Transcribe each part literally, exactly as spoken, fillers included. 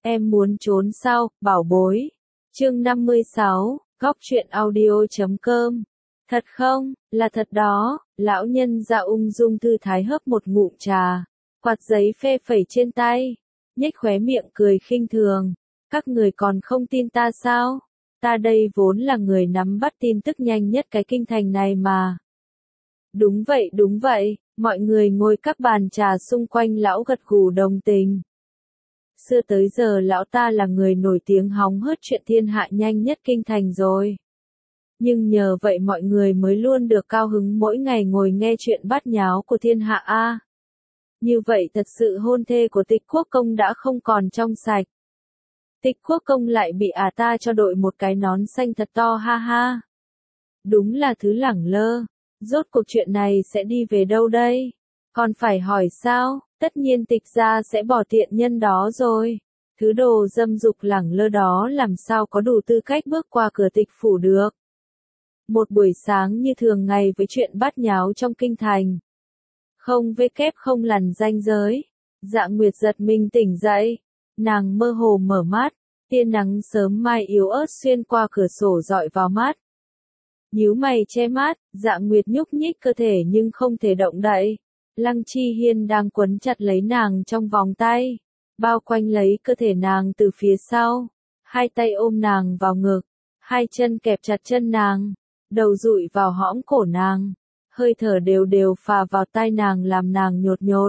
Em muốn trốn sao, bảo bối. Chương năm mươi sáu, góc truyện audio.com. Thật không, là thật đó, lão nhân dạ ung dung thư thái hớp một ngụm trà, quạt giấy phê phẩy trên tay, nhếch khóe miệng cười khinh thường. Các người còn không tin ta sao? Ta đây vốn là người nắm bắt tin tức nhanh nhất cái kinh thành này mà. Đúng vậy, đúng vậy, mọi người ngồi các bàn trà xung quanh lão gật gù đồng tình. Xưa tới giờ lão ta là người nổi tiếng hóng hớt chuyện thiên hạ nhanh nhất kinh thành rồi. Nhưng nhờ vậy mọi người mới luôn được cao hứng mỗi ngày ngồi nghe chuyện bát nháo của thiên hạ a. Như vậy thật sự hôn thê của Tịch Quốc Công đã không còn trong sạch. Tịch Quốc Công lại bị ả ta cho đội một cái nón xanh thật to ha ha. Đúng là thứ lẳng lơ. Rốt cuộc chuyện này sẽ đi về đâu đây? Còn phải hỏi sao? Tất nhiên Tịch gia sẽ bỏ tiện nhân đó rồi. Thứ đồ dâm dục lẳng lơ đó làm sao có đủ tư cách bước qua cửa Tịch phủ được. Một buổi sáng như thường ngày với chuyện bát nháo trong kinh thành. Không vê kép không lằn ranh giới. Dạ Nguyệt giật mình tỉnh dậy. Nàng mơ hồ mở mắt. Tia nắng sớm mai yếu ớt xuyên qua cửa sổ dọi vào mắt. Nhíu mày che mắt, Dạ Nguyệt nhúc nhích cơ thể nhưng không thể động đậy. Lăng Chi Hiên đang quấn chặt lấy nàng trong vòng tay, bao quanh lấy cơ thể nàng từ phía sau, hai tay ôm nàng vào ngực, hai chân kẹp chặt chân nàng, đầu dụi vào hõm cổ nàng, hơi thở đều đều phà vào tai nàng làm nàng nhột nhột.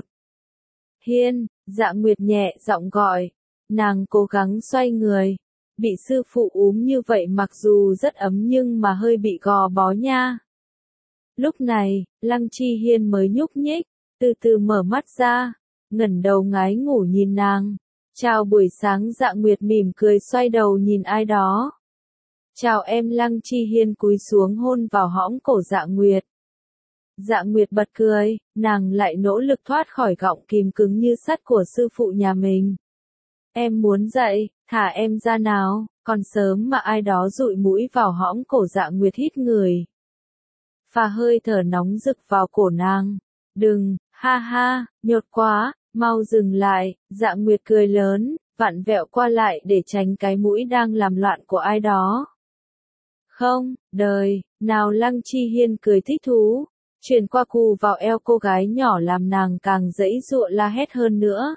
Hiên, Dạ Nguyệt nhẹ giọng gọi, nàng cố gắng xoay người. Bị sư phụ úm như vậy mặc dù rất ấm nhưng mà hơi bị gò bó nha. Lúc này, Lăng Chi Hiên mới nhúc nhích, từ từ mở mắt ra, ngẩng đầu ngái ngủ nhìn nàng. Chào buổi sáng. Dạ Nguyệt mỉm cười xoay đầu nhìn ai đó. Chào em. Lăng Chi Hiên cúi xuống hôn vào hõm cổ Dạ Nguyệt. Dạ Nguyệt bật cười, nàng lại nỗ lực thoát khỏi gọng kìm cứng như sắt của sư phụ nhà mình. Em muốn dậy, thả em ra nào, còn sớm mà ai đó dụi mũi vào hõm cổ Dạ Nguyệt hít người. Phà hơi thở nóng rực vào cổ nàng. Đừng, ha ha, nhột quá, mau dừng lại. Dạ Nguyệt cười lớn, vặn vẹo qua lại để tránh cái mũi đang làm loạn của ai đó. Không, đời, nào. Lăng Chi Hiên cười thích thú, truyền qua cù vào eo cô gái nhỏ làm nàng càng dãy dụa la hét hơn nữa.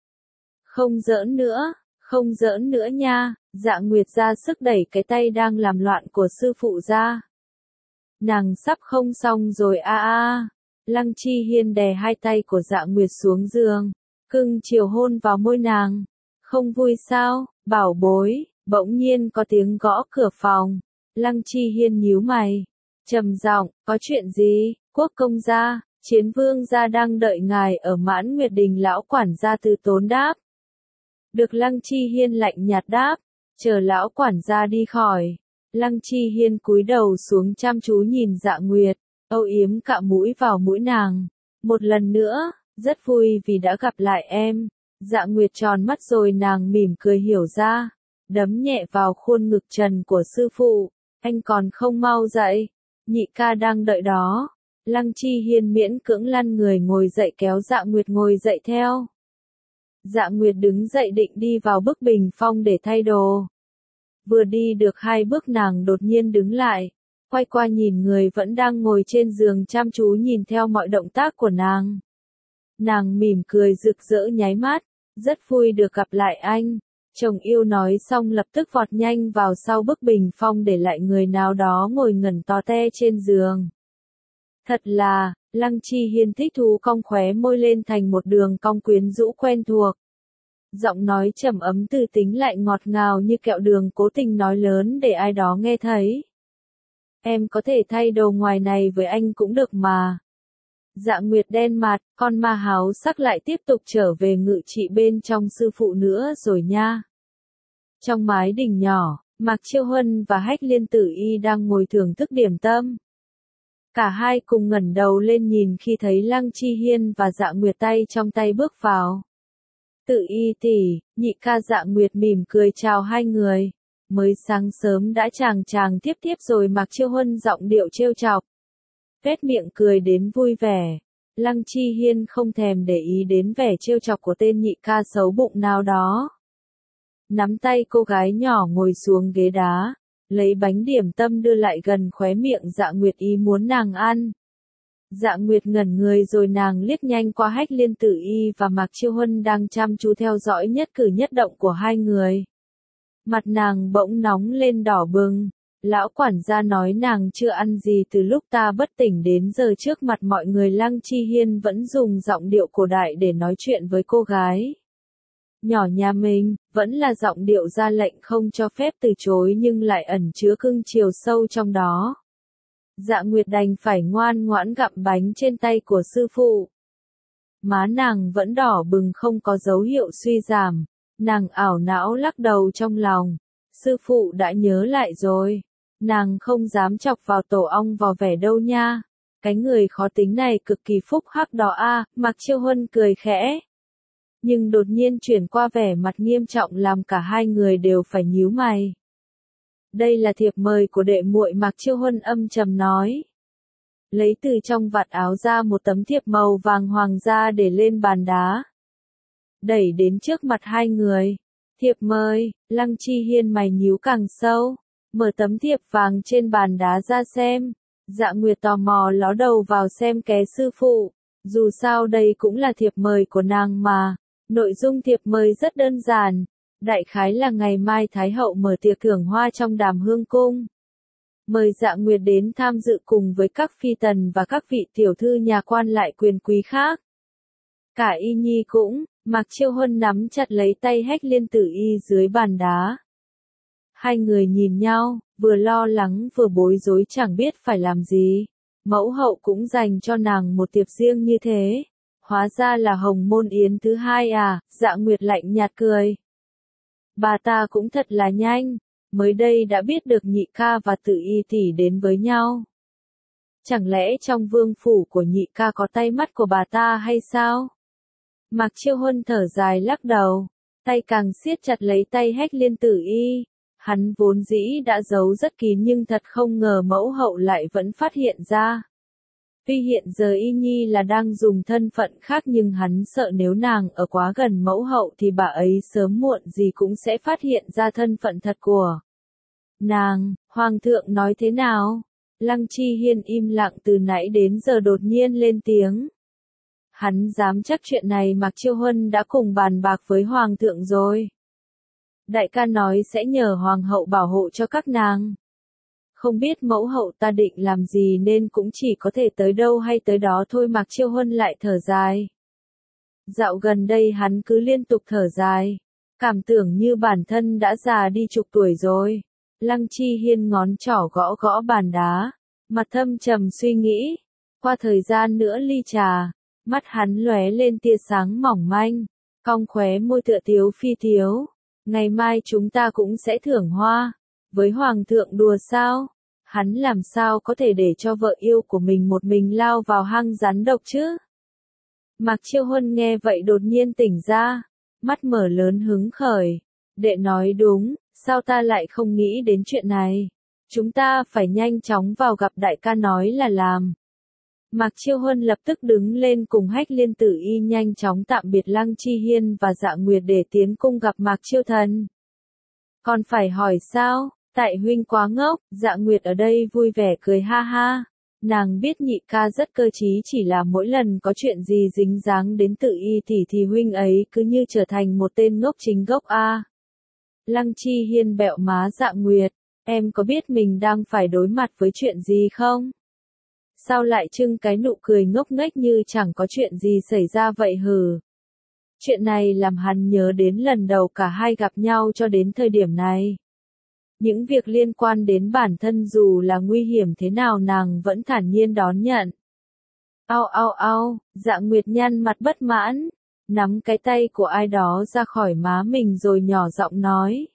Không giỡn nữa, không giỡn nữa nha. Dạ Nguyệt ra sức đẩy cái tay đang làm loạn của sư phụ ra. Nàng sắp không xong rồi a a. Lăng Chi Hiên đè hai tay của Dạ Nguyệt xuống giường, cưng chiều hôn vào môi nàng. Không vui sao, bảo bối? Bỗng nhiên có tiếng gõ cửa phòng. Lăng Chi Hiên nhíu mày, trầm giọng, có chuyện gì? Quốc công gia, Chiến vương gia đang đợi ngài ở Mãn Nguyệt Đình. Lão quản gia Từ Tốn đáp. Được. Lăng Chi Hiên lạnh nhạt đáp, chờ lão quản gia đi khỏi. Lăng Chi Hiên cúi đầu xuống chăm chú nhìn Dạ Nguyệt, âu yếm cạ mũi vào mũi nàng. Một lần nữa, rất vui vì đã gặp lại em. Dạ Nguyệt tròn mắt rồi nàng mỉm cười hiểu ra, đấm nhẹ vào khuôn ngực trần của sư phụ. Anh còn không mau dậy, nhị ca đang đợi đó. Lăng Chi Hiên miễn cưỡng lăn người ngồi dậy kéo Dạ Nguyệt ngồi dậy theo. Dạ Nguyệt đứng dậy định đi vào bức bình phong để thay đồ. Vừa đi được hai bước nàng đột nhiên đứng lại, quay qua nhìn người vẫn đang ngồi trên giường chăm chú nhìn theo mọi động tác của nàng. Nàng mỉm cười rực rỡ nháy mắt, rất vui được gặp lại anh. Chồng yêu nói xong lập tức vọt nhanh vào sau bức bình phong để lại người nào đó ngồi ngẩn to te trên giường. Thật là, Lăng Chi Hiên thích thú cong khóe môi lên thành một đường cong quyến rũ quen thuộc. Giọng nói trầm ấm từ tính lại ngọt ngào như kẹo đường cố tình nói lớn để ai đó nghe thấy. Em có thể thay đồ ngoài này với anh cũng được mà. Dạ Nguyệt đen mặt, con ma háo sắc lại tiếp tục trở về ngự trị bên trong sư phụ nữa rồi nha. Trong mái đình nhỏ, Mạc Chiêu Huân và Hách Liên Tử Y đang ngồi thưởng thức điểm tâm. Cả hai cùng ngẩng đầu lên nhìn khi thấy Lăng Chi Hiên và Dạ Nguyệt tay trong tay bước vào. Tử Y tỷ, nhị ca. Dạ Nguyệt mỉm cười chào hai người. Mới sáng sớm đã chàng chàng tiếp tiếp rồi. Mạc Chiêu Huân giọng điệu trêu chọc, phết miệng cười đến vui vẻ. Lăng Chi Hiên không thèm để ý đến vẻ trêu chọc của tên nhị ca xấu bụng nào đó. nắm tay cô gái nhỏ ngồi xuống ghế đá, lấy bánh điểm tâm đưa lại gần khóe miệng Dạ Nguyệt ý muốn nàng ăn. Dạ Nguyệt ngẩn người rồi nàng liếc nhanh qua Hách Liên Tử Y và Mạc Chiêu Huân đang chăm chú theo dõi nhất cử nhất động của hai người. Mặt nàng bỗng nóng lên đỏ bừng. Lão quản gia nói nàng chưa ăn gì từ lúc ta bất tỉnh đến giờ, trước mặt mọi người. Lăng Chi Hiên vẫn dùng giọng điệu cổ đại để nói chuyện với cô gái nhỏ nhà mình, vẫn là giọng điệu ra lệnh không cho phép từ chối nhưng lại ẩn chứa cưng chiều sâu trong đó. Dạ Nguyệt đành phải ngoan ngoãn gặm bánh trên tay của sư phụ. Má nàng vẫn đỏ bừng không có dấu hiệu suy giảm, nàng ảo não lắc đầu trong lòng. Sư phụ đã nhớ lại rồi, nàng không dám chọc vào tổ ong vò vẽ đâu nha. Cái người khó tính này cực kỳ phúc hắc đó a. À, Mạc Chiêu Huân cười khẽ. Nhưng đột nhiên chuyển qua vẻ mặt nghiêm trọng làm cả hai người đều phải nhíu mày. Đây là thiệp mời của đệ muội, Mạc Chiêu Huân âm trầm nói. Lấy từ trong vạt áo ra một tấm thiệp màu vàng hoàng gia để lên bàn đá. Đẩy đến trước mặt hai người. Thiệp mời, Lăng Chi Hiên mày nhíu càng sâu. Mở tấm thiệp vàng trên bàn đá ra xem. Dạ Nguyệt tò mò ló đầu vào xem ké sư phụ. Dù sao đây cũng là thiệp mời của nàng mà. Nội dung thiệp mời rất đơn giản. Đại khái là ngày mai Thái hậu mở tiệc thưởng hoa trong Đàm Hương cung. Mời Dạ Nguyệt đến tham dự cùng với các phi tần và các vị tiểu thư nhà quan lại quyền quý khác. Cả Y Nhi cũng. Mạc Chiêu Huân nắm chặt lấy tay Hách Liên Tử Y dưới bàn đá. Hai người nhìn nhau, vừa lo lắng vừa bối rối chẳng biết phải làm gì. Mẫu hậu cũng dành cho nàng một tiệc riêng như thế. Hóa ra là Hồng Môn Yến thứ hai à. Dạ Nguyệt lạnh nhạt cười. Bà ta cũng thật là nhanh, mới đây đã biết được Nhị ca và Tử Y tỷ đến với nhau. Chẳng lẽ trong vương phủ của Nhị ca có tay mắt của bà ta hay sao? Mạc Chiêu Huân thở dài lắc đầu, tay càng siết chặt lấy tay Hách Liên Tử Y. Hắn vốn dĩ đã giấu rất kín nhưng thật không ngờ mẫu hậu lại vẫn phát hiện ra. Tuy hiện giờ Y Nhi là đang dùng thân phận khác nhưng hắn sợ nếu nàng ở quá gần mẫu hậu thì bà ấy sớm muộn gì cũng sẽ phát hiện ra thân phận thật của nàng. Hoàng thượng nói thế nào? Lăng Chi Hiên im lặng từ nãy đến giờ đột nhiên lên tiếng. Hắn dám chắc chuyện này Mạc Chiêu Huân đã cùng bàn bạc với Hoàng thượng rồi. Đại ca nói sẽ nhờ Hoàng hậu bảo hộ cho các nàng. Không biết mẫu hậu ta định làm gì nên cũng chỉ có thể tới đâu hay tới đó thôi. Mạc Chiêu Huân lại thở dài. Dạo gần đây hắn cứ liên tục thở dài. Cảm tưởng như bản thân đã già đi chục tuổi rồi. Lăng Chi Hiên ngón trỏ gõ gõ bàn đá. Mặt thâm trầm suy nghĩ. Qua thời gian nữa ly trà. Mắt hắn lóe lên tia sáng mỏng manh. Cong khóe môi tựa tiếu phi tiếu. Ngày mai chúng ta cũng sẽ thưởng hoa. Với Hoàng thượng đùa sao? Hắn làm sao có thể để cho vợ yêu của mình một mình lao vào hang rắn độc chứ? Mạc Chiêu Huân nghe vậy đột nhiên tỉnh ra. Mắt mở lớn hứng khởi. Đệ nói đúng, sao ta lại không nghĩ đến chuyện này? Chúng ta phải nhanh chóng vào gặp đại ca nói là làm. Mạc Chiêu Huân lập tức đứng lên cùng Hách Liên Tử Y nhanh chóng tạm biệt Lăng Chi Hiên và Dạ Nguyệt để tiến cung gặp Mạc Chiêu Thần. Còn phải hỏi sao? Tại huynh quá ngốc. Dạ Nguyệt ở đây vui vẻ cười ha ha. Nàng biết Nhị ca rất cơ trí, chỉ là mỗi lần có chuyện gì dính dáng đến Tử Y tỷ thì huynh ấy cứ như trở thành một tên ngốc chính gốc a. À. Lăng Chi Hiên bẹo má Dạ Nguyệt, em có biết mình đang phải đối mặt với chuyện gì không? Sao lại trưng cái nụ cười ngốc nghếch như chẳng có chuyện gì xảy ra vậy hừ? Chuyện này làm hắn nhớ đến lần đầu cả hai gặp nhau cho đến thời điểm này. Những việc liên quan đến bản thân dù là nguy hiểm thế nào nàng vẫn thản nhiên đón nhận. Ao ao ao, Dạ Nguyệt nhăn mặt bất mãn, nắm cái tay của ai đó ra khỏi má mình rồi nhỏ giọng nói.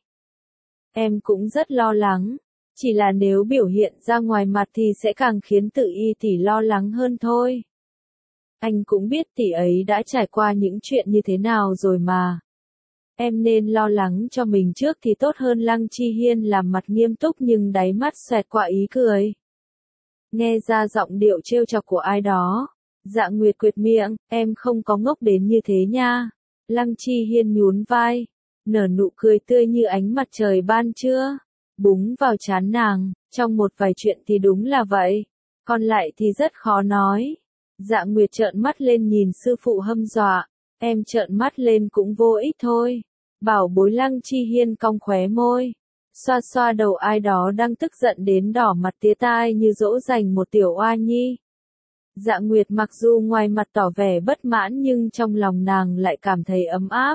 Em cũng rất lo lắng, chỉ là nếu biểu hiện ra ngoài mặt thì sẽ càng khiến Tử Y tỷ lo lắng hơn thôi. Anh cũng biết tỷ ấy đã trải qua những chuyện như thế nào rồi mà. Em nên lo lắng cho mình trước thì tốt hơn. Lăng Chi Hiên làm mặt nghiêm túc nhưng đáy mắt xoẹt qua ý cười. Nghe ra giọng điệu trêu chọc của ai đó. Dạ Nguyệt quệt miệng, em không có ngốc đến như thế nha. Lăng Chi Hiên nhún vai. nở nụ cười tươi như ánh mặt trời ban trưa, búng vào trán nàng, trong một vài chuyện thì đúng là vậy, còn lại thì rất khó nói. Dạ Nguyệt trợn mắt lên nhìn sư phụ hâm dọa, em trợn mắt lên cũng vô ích thôi. Bảo bối Lăng Chi Hiên cong khóe môi, xoa xoa đầu ai đó đang tức giận đến đỏ mặt tía tai như dỗ dành một tiểu oa nhi. Dạ Nguyệt mặc dù ngoài mặt tỏ vẻ bất mãn nhưng trong lòng nàng lại cảm thấy ấm áp.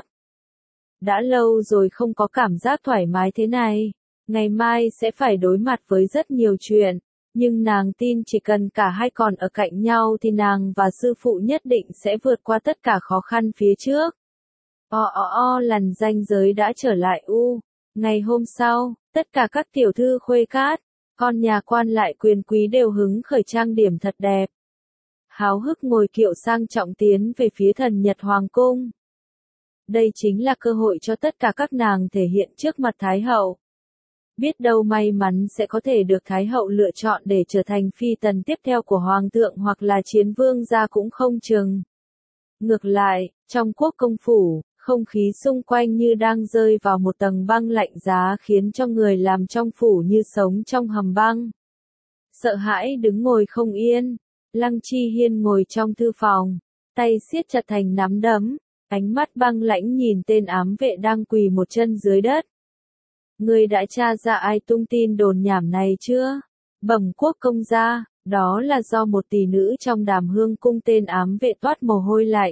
Đã lâu rồi không có cảm giác thoải mái thế này, ngày mai sẽ phải đối mặt với rất nhiều chuyện, nhưng nàng tin chỉ cần cả hai còn ở cạnh nhau thì nàng và sư phụ nhất định sẽ vượt qua tất cả khó khăn phía trước. O o o lần ranh giới đã trở lại u. Ngày hôm sau, tất cả các tiểu thư khuê cát, con nhà quan lại quyền quý đều hứng khởi trang điểm thật đẹp. Háo hức ngồi kiệu sang trọng tiến về phía thần Nhật Hoàng cung. Đây chính là cơ hội cho tất cả các nàng thể hiện trước mặt Thái hậu. Biết đâu may mắn sẽ có thể được Thái hậu lựa chọn để trở thành phi tần tiếp theo của Hoàng thượng hoặc là chiến vương gia cũng không chừng. Ngược lại, trong quốc công phủ, không khí xung quanh như đang rơi vào một tầng băng lạnh giá khiến cho người làm trong phủ như sống trong hầm băng. Sợ hãi đứng ngồi không yên, Lăng Chi Hiên ngồi trong thư phòng, tay siết chặt thành nắm đấm, ánh mắt băng lãnh nhìn tên ám vệ đang quỳ một chân dưới đất. Ngươi đã tra ra ai tung tin đồn nhảm này chưa? Bẩm quốc công gia, đó là do một tỷ nữ trong Đàm Hương cung tên ám vệ toát mồ hôi lạnh.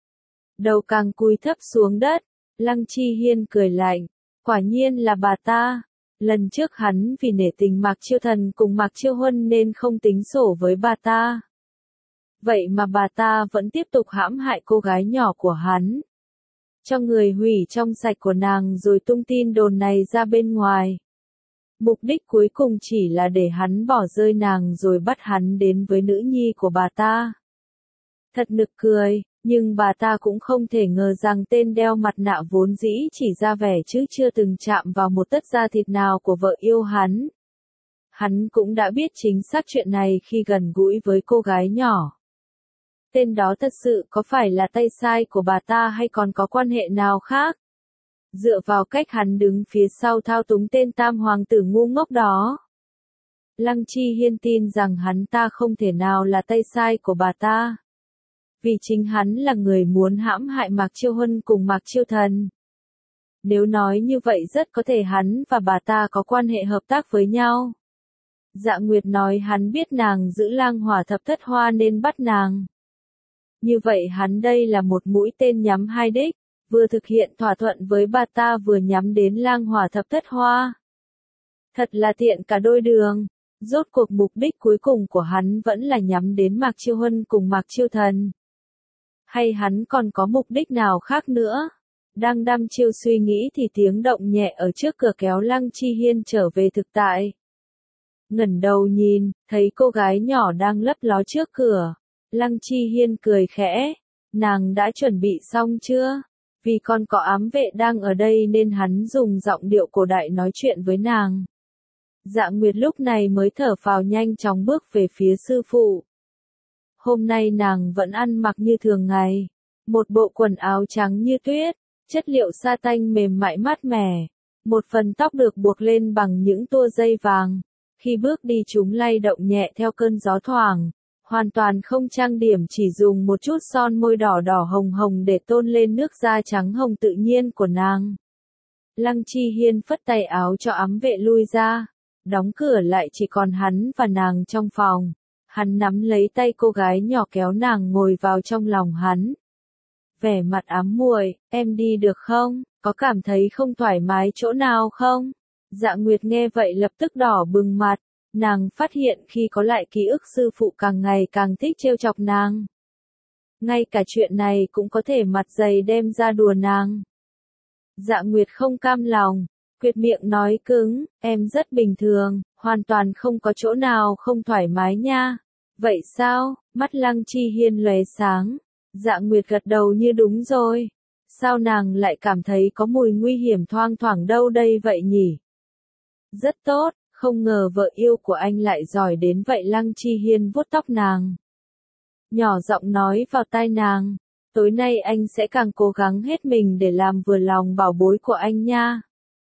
Đầu càng cúi thấp xuống đất, Lăng Chi Hiên cười lạnh, quả nhiên là bà ta. Lần trước hắn vì nể tình Mạc Chiêu Thần cùng Mạc Chiêu Huân nên không tính sổ với bà ta. Vậy mà bà ta vẫn tiếp tục hãm hại cô gái nhỏ của hắn. Cho người hủy trong sạch của nàng rồi tung tin đồn này ra bên ngoài. Mục đích cuối cùng chỉ là để hắn bỏ rơi nàng rồi bắt hắn đến với nữ nhi của bà ta. Thật nực cười, nhưng bà ta cũng không thể ngờ rằng tên đeo mặt nạ vốn dĩ chỉ ra vẻ chứ chưa từng chạm vào một tấc da thịt nào của vợ yêu hắn. Hắn cũng đã biết chính xác chuyện này khi gần gũi với cô gái nhỏ. Tên đó thật sự có phải là tay sai của bà ta hay còn có quan hệ nào khác? Dựa vào cách hắn đứng phía sau thao túng tên tam hoàng tử ngu ngốc đó, Lăng Chi Hiên tin rằng hắn ta không thể nào là tay sai của bà ta. Vì chính hắn là người muốn hãm hại Mạc Chiêu Huân cùng Mạc Chiêu Thần. Nếu nói như vậy rất có thể hắn và bà ta có quan hệ hợp tác với nhau. Dạ Nguyệt nói hắn biết nàng giữ lang hỏa thập thất hoa nên bắt nàng. Như vậy hắn đây là một mũi tên nhắm hai đích, vừa thực hiện thỏa thuận với bà ta vừa nhắm đến lang hỏa thập thất hoa. Thật là tiện cả đôi đường, rốt cuộc mục đích cuối cùng của hắn vẫn là nhắm đến Mạc Chiêu Huân cùng Mạc Chiêu Thần. Hay hắn còn có mục đích nào khác nữa? Đang đăm chiêu suy nghĩ thì tiếng động nhẹ ở trước cửa kéo Lăng Chi Hiên trở về thực tại. Ngẩng đầu nhìn, thấy cô gái nhỏ đang lấp ló trước cửa. Lăng Chi Hiên cười khẽ. Nàng đã chuẩn bị xong chưa? Vì còn có ám vệ đang ở đây nên hắn dùng giọng điệu cổ đại nói chuyện với nàng. Dạ Nguyệt lúc này mới thở phào nhanh chóng bước về phía sư phụ. Hôm nay nàng vẫn ăn mặc như thường ngày. Một bộ quần áo trắng như tuyết, chất liệu sa tanh mềm mại mát mẻ. Một phần tóc được buộc lên bằng những tua dây vàng. Khi bước đi chúng lay động nhẹ theo cơn gió thoảng. Hoàn toàn không trang điểm, chỉ dùng một chút son môi đỏ đỏ hồng hồng để tôn lên nước da trắng hồng tự nhiên của nàng. Lăng Chi Hiên phất tay áo cho ám vệ lui ra. Đóng cửa lại chỉ còn hắn và nàng trong phòng. Hắn nắm lấy tay cô gái nhỏ kéo nàng ngồi vào trong lòng hắn. Vẻ mặt ám muội, em đi được không? Có cảm thấy không thoải mái chỗ nào không? Dạ Nguyệt nghe vậy lập tức đỏ bừng mặt. Nàng phát hiện khi có lại ký ức sư phụ càng ngày càng thích trêu chọc nàng. Ngay cả chuyện này cũng có thể mặt dày đem ra đùa nàng. Dạ Nguyệt không cam lòng, quyệt miệng nói cứng, em rất bình thường, hoàn toàn không có chỗ nào không thoải mái nha. Vậy sao? Mắt Lăng Chi Hiên lóe sáng. Dạ Nguyệt gật đầu như đúng rồi. Sao nàng lại cảm thấy có mùi nguy hiểm thoang thoảng đâu đây vậy nhỉ? Rất tốt, không ngờ vợ yêu của anh lại giỏi đến vậy. Lăng Chi Hiên vuốt tóc nàng. Nhỏ giọng nói vào tai nàng. Tối nay anh sẽ càng cố gắng hết mình để làm vừa lòng bảo bối của anh nha.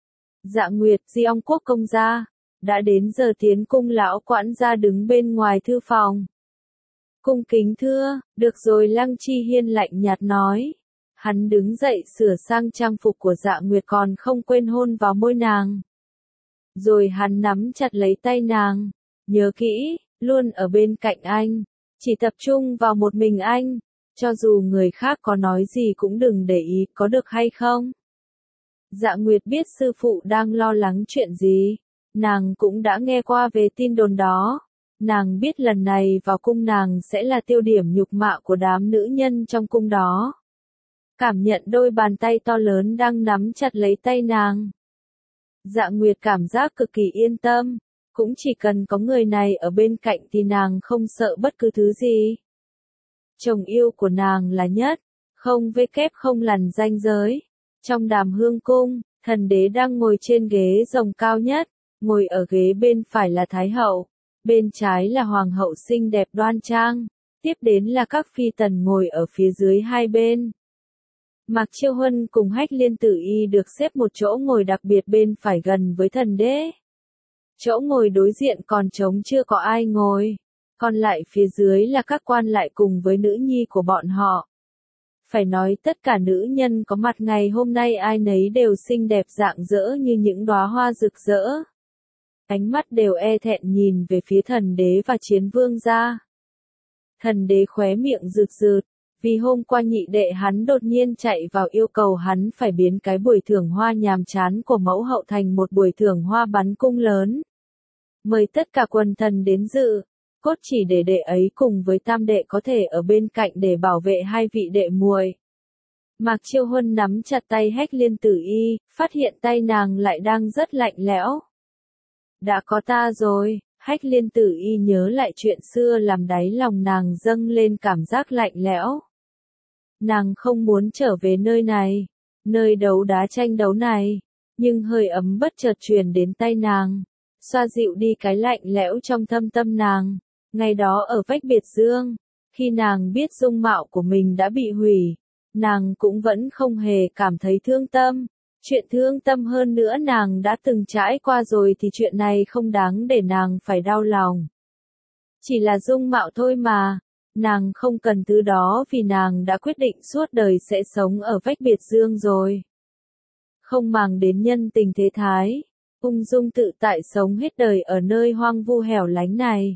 Dạ Nguyệt, Di Ong Quốc công gia. Đã đến giờ tiến cung, lão quản gia đứng bên ngoài thư phòng. Cung kính thưa, được rồi, Lăng Chi Hiên lạnh nhạt nói. Hắn đứng dậy sửa sang trang phục của Dạ Nguyệt, còn không quên hôn vào môi nàng. Rồi hắn nắm chặt lấy tay nàng. Nhớ kỹ, luôn ở bên cạnh anh. Chỉ tập trung vào một mình anh. Cho dù người khác có nói gì cũng đừng để ý, có được hay không? Dạ Nguyệt biết sư phụ đang lo lắng chuyện gì. Nàng cũng đã nghe qua về tin đồn đó. Nàng biết lần này vào cung nàng sẽ là tiêu điểm nhục mạ của đám nữ nhân trong cung đó. Cảm nhận đôi bàn tay to lớn đang nắm chặt lấy tay nàng. Dạ Nguyệt cảm giác cực kỳ yên tâm. Cũng chỉ cần có người này ở bên cạnh thì nàng không sợ bất cứ thứ gì. Chồng yêu của nàng là nhất, không vê kép không lằn ranh giới. Trong Đàm Hương cung, thần đế đang ngồi trên ghế rồng cao nhất, ngồi ở ghế bên phải là Thái hậu, bên trái là Hoàng hậu xinh đẹp đoan trang, tiếp đến là các phi tần ngồi ở phía dưới hai bên. Mạc Chiêu Huân cùng Hách Liên Tử Y được xếp một chỗ ngồi đặc biệt bên phải gần với thần đế. Chỗ ngồi đối diện còn trống, chưa có ai ngồi. Còn lại phía dưới là các quan lại cùng với nữ nhi của bọn họ. Phải nói tất cả nữ nhân có mặt ngày hôm nay ai nấy đều xinh đẹp rạng rỡ như những đóa hoa rực rỡ. Ánh mắt đều e thẹn nhìn về phía thần đế và chiến vương gia. Thần đế khóe miệng rực rực, vì hôm qua nhị đệ hắn đột nhiên chạy vào yêu cầu hắn phải biến cái buổi thưởng hoa nhàm chán của mẫu hậu thành một buổi thưởng hoa bắn cung lớn. Mời tất cả quần thần đến dự. Cốt chỉ để đệ ấy cùng với tam đệ có thể ở bên cạnh để bảo vệ hai vị đệ muội. Mạc Chiêu Huân nắm chặt tay Hách Liên Tử Y, phát hiện tay nàng lại đang rất lạnh lẽo. Đã có ta rồi, Hách Liên Tử Y nhớ lại chuyện xưa làm đáy lòng nàng dâng lên cảm giác lạnh lẽo. Nàng không muốn trở về nơi này, nơi đấu đá tranh đấu này, nhưng hơi ấm bất chợt truyền đến tay nàng, xoa dịu đi cái lạnh lẽo trong thâm tâm nàng. Ngày đó ở vách biệt dương, khi nàng biết dung mạo của mình đã bị hủy, nàng cũng vẫn không hề cảm thấy thương tâm. Chuyện thương tâm hơn nữa nàng đã từng trải qua rồi thì chuyện này không đáng để nàng phải đau lòng. Chỉ là dung mạo thôi mà, nàng không cần thứ đó vì nàng đã quyết định suốt đời sẽ sống ở vách biệt dương rồi. Không màng đến nhân tình thế thái, ung dung tự tại sống hết đời ở nơi hoang vu hẻo lánh này.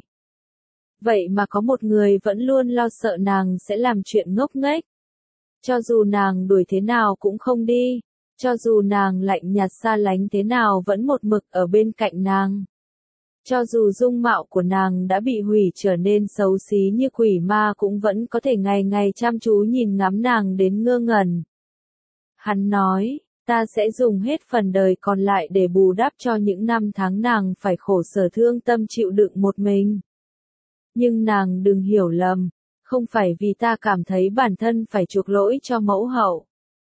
Vậy mà có một người vẫn luôn lo sợ nàng sẽ làm chuyện ngốc nghếch. Cho dù nàng đuổi thế nào cũng không đi, cho dù nàng lạnh nhạt xa lánh thế nào vẫn một mực ở bên cạnh nàng. Cho dù dung mạo của nàng đã bị hủy trở nên xấu xí như quỷ ma cũng vẫn có thể ngày ngày chăm chú nhìn ngắm nàng đến ngơ ngẩn. Hắn nói, ta sẽ dùng hết phần đời còn lại để bù đắp cho những năm tháng nàng phải khổ sở thương tâm chịu đựng một mình. Nhưng nàng đừng hiểu lầm, không phải vì ta cảm thấy bản thân phải chuộc lỗi cho mẫu hậu.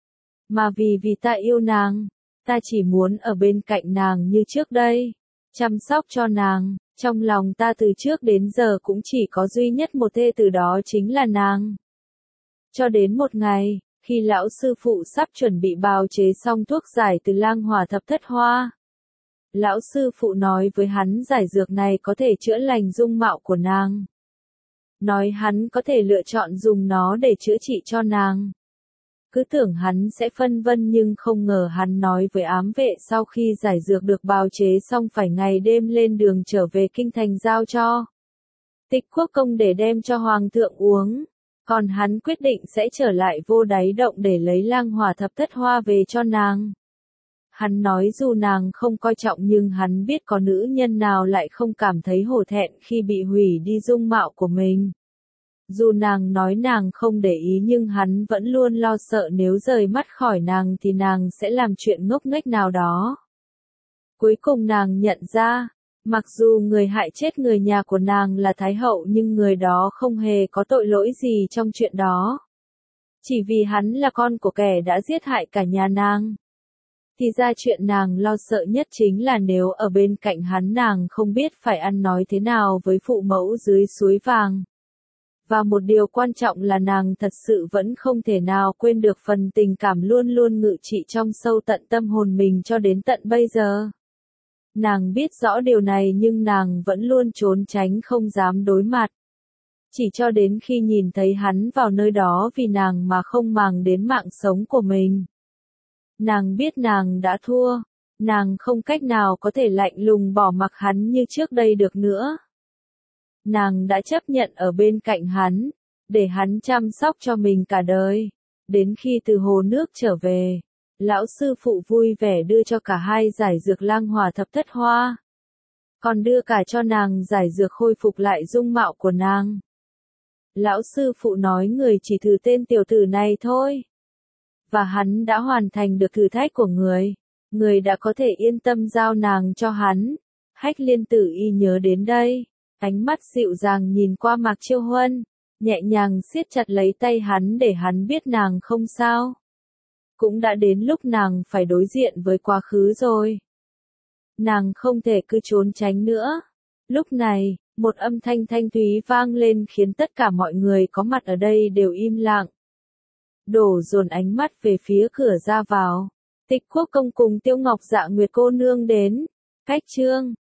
Mà vì vì ta yêu nàng, ta chỉ muốn ở bên cạnh nàng như trước đây, chăm sóc cho nàng, trong lòng ta từ trước đến giờ cũng chỉ có duy nhất một thê tử đó chính là nàng. Cho đến một ngày, khi lão sư phụ sắp chuẩn bị bào chế xong thuốc giải từ lang hỏa thập thất hoa. Lão sư phụ nói với hắn giải dược này có thể chữa lành dung mạo của nàng. Nói hắn có thể lựa chọn dùng nó để chữa trị cho nàng. Cứ tưởng hắn sẽ phân vân nhưng không ngờ hắn nói với ám vệ sau khi giải dược được bào chế xong phải ngày đêm lên đường trở về kinh thành giao cho Tịch Quốc công để đem cho hoàng thượng uống. Còn hắn quyết định sẽ trở lại Vô Đáy Động để lấy lang hỏa thập thất hoa về cho nàng. Hắn nói dù nàng không coi trọng nhưng hắn biết có nữ nhân nào lại không cảm thấy hổ thẹn khi bị hủy đi dung mạo của mình. Dù nàng nói nàng không để ý nhưng hắn vẫn luôn lo sợ nếu rời mắt khỏi nàng thì nàng sẽ làm chuyện ngốc nghếch nào đó. Cuối cùng nàng nhận ra, mặc dù người hại chết người nhà của nàng là Thái hậu nhưng người đó không hề có tội lỗi gì trong chuyện đó. Chỉ vì hắn là con của kẻ đã giết hại cả nhà nàng. Thì ra chuyện nàng lo sợ nhất chính là nếu ở bên cạnh hắn nàng không biết phải ăn nói thế nào với phụ mẫu dưới suối vàng. Và một điều quan trọng là nàng thật sự vẫn không thể nào quên được phần tình cảm luôn luôn ngự trị trong sâu tận tâm hồn mình cho đến tận bây giờ. Nàng biết rõ điều này nhưng nàng vẫn luôn trốn tránh không dám đối mặt. Chỉ cho đến khi nhìn thấy hắn vào nơi đó vì nàng mà không màng đến mạng sống của mình. Nàng biết nàng đã thua, nàng không cách nào có thể lạnh lùng bỏ mặc hắn như trước đây được nữa. Nàng đã chấp nhận ở bên cạnh hắn, để hắn chăm sóc cho mình cả đời. Đến khi từ hồ nước trở về, lão sư phụ vui vẻ đưa cho cả hai giải dược lang hỏa thập thất hoa. Còn đưa cả cho nàng giải dược khôi phục lại dung mạo của nàng. Lão sư phụ nói người chỉ thử tên tiểu tử này thôi. Và hắn đã hoàn thành được thử thách của người. Người đã có thể yên tâm giao nàng cho hắn. Hách liên tử y nhớ đến đây. Ánh mắt dịu dàng nhìn qua Mạc Chiêu Huân. Nhẹ nhàng siết chặt lấy tay hắn để hắn biết nàng không sao. Cũng đã đến lúc nàng phải đối diện với quá khứ rồi. Nàng không thể cứ trốn tránh nữa. Lúc này, một âm thanh thanh thúy vang lên khiến tất cả mọi người có mặt ở đây đều im lặng. Đổ dồn ánh mắt về phía cửa ra vào. Tịch Quốc công cùng Tiêu Ngọc Dạ Nguyệt cô nương đến. Cách chương